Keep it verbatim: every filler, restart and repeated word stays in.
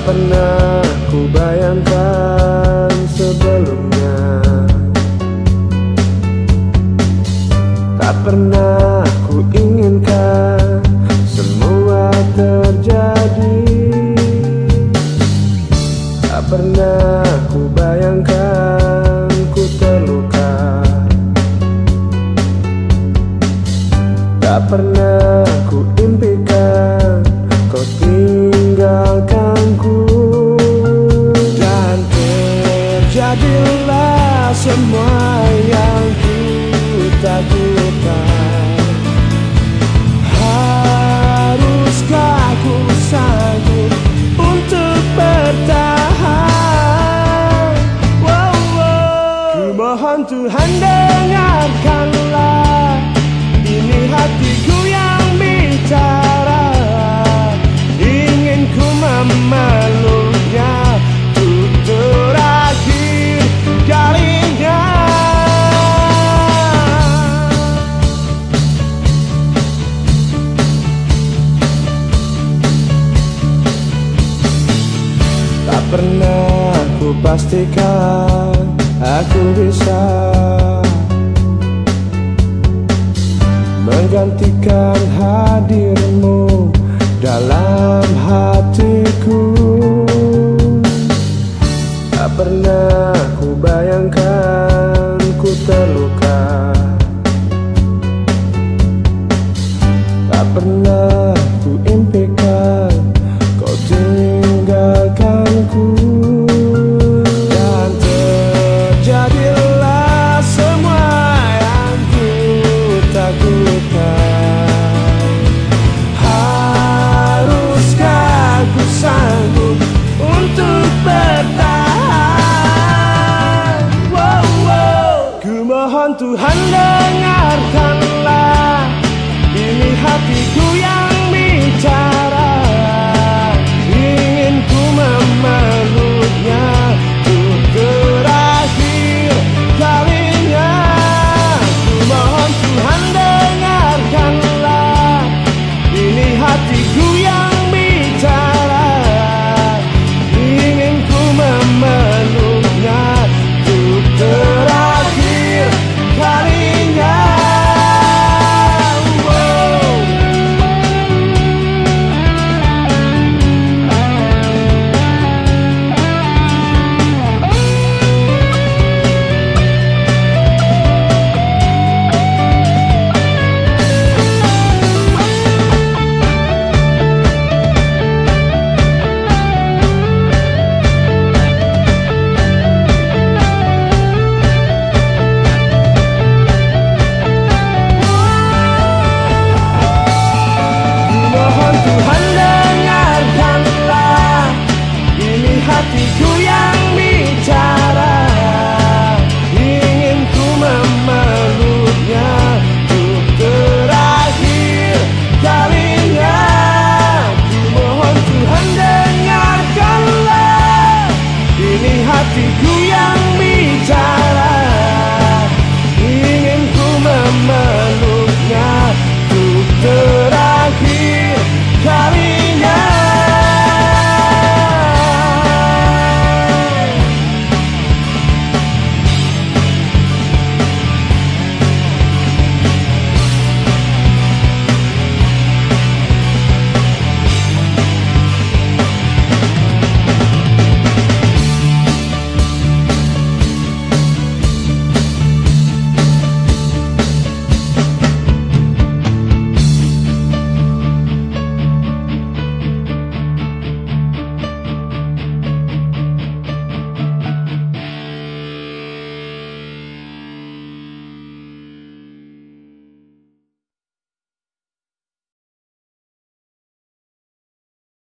pernah ku bayangkan sebelumnya, tak pernah ku inginkan semua terjadi. Tak pernah ku bayangkan ku terluka, tak pernah ku impikan kau tinggalkanku. Dan terjadilah semua yang ku takutkan. Haruskah ku sanggup untuk bertahan? Wow, wow. Ku mohon Tuhan dengarkanlah ini hatiku yang bicara. Ingin ku memeluknya untuk terakhir kalinya. Tak pernah ku pastikan aku bisa menggantikan hadirmu dalam